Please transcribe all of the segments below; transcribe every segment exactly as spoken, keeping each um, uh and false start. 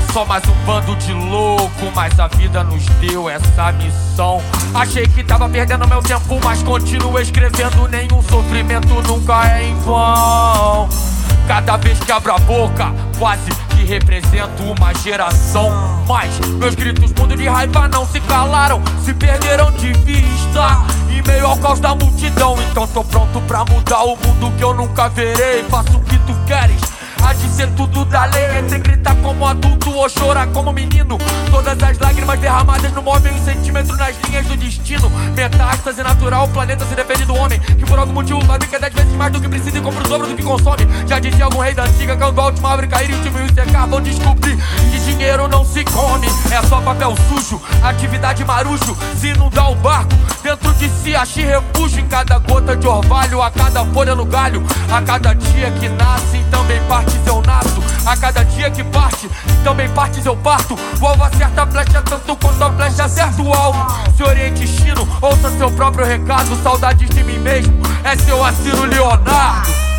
Só mais um bando de louco, mas a vida nos deu essa missão. Achei que tava perdendo meu tempo, mas continuo escrevendo. Nenhum sofrimento nunca é em vão. Cada vez que abro a boca, quase que represento uma geração. Mas meus gritos mundo de raiva não se calaram, se perderam de vista em meio ao caos da multidão. Então tô pronto pra mudar o mundo que eu nunca verei. Faço o que tu queres, há de ser tudo da lei. Entre gritar como adulto ou chorar como menino, todas as lágrimas derramadas não movem um centímetro nas linhas do destino. Metástase natural, o planeta se defende do homem, que por algum motivo fabrica dez vezes mais do que precisa e compra o dobro do que consome. Já dizia algum rei da antiga, quando a última árvore cair e o time secar, vão descobrir que dinheiro não se come, é só papel sujo, atividade marujo. Se inundar o barco, dentro de si ache refúgio. Em cada gota de orvalho, a cada folha no galho, a cada dia que nasce, também partes eu nasço. A cada dia que parte, também partes eu parto. O alvo acerta a flecha tanto quanto a flecha acerta o alvo. Se oriente Chino, ouça seu próprio recado. Saudades de mim mesmo, é seu Aciro Leonardo.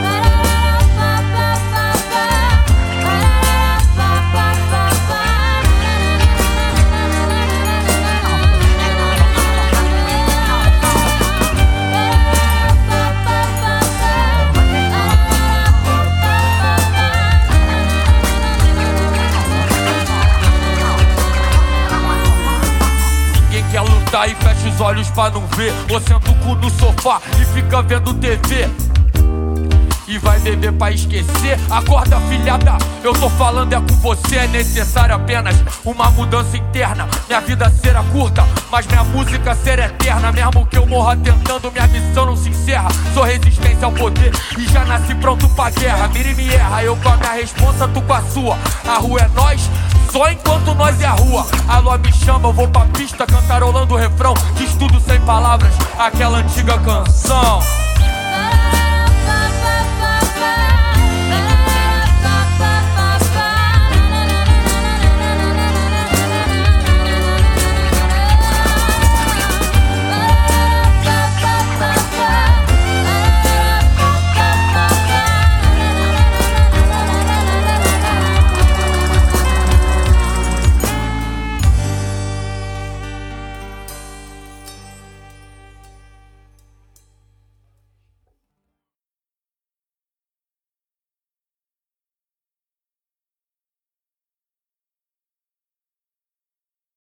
Quer lutar e fecha os olhos pra não ver, ou senta o cu no sofá e fica vendo T V e vai beber pra esquecer. Acorda, filhada, eu tô falando é com você. É necessário apenas uma mudança interna. Minha vida será curta, mas minha música será eterna. Mesmo que eu morra tentando, minha missão não se encerra. Sou resistência ao poder e já nasci pronto pra guerra. Mira e me erra, eu com a minha responsa, tu com a sua. A rua é nós, só enquanto nós é a rua. A lua me chama, eu vou pra pista cantarolando o refrão. Diz tudo sem palavras, aquela antiga canção.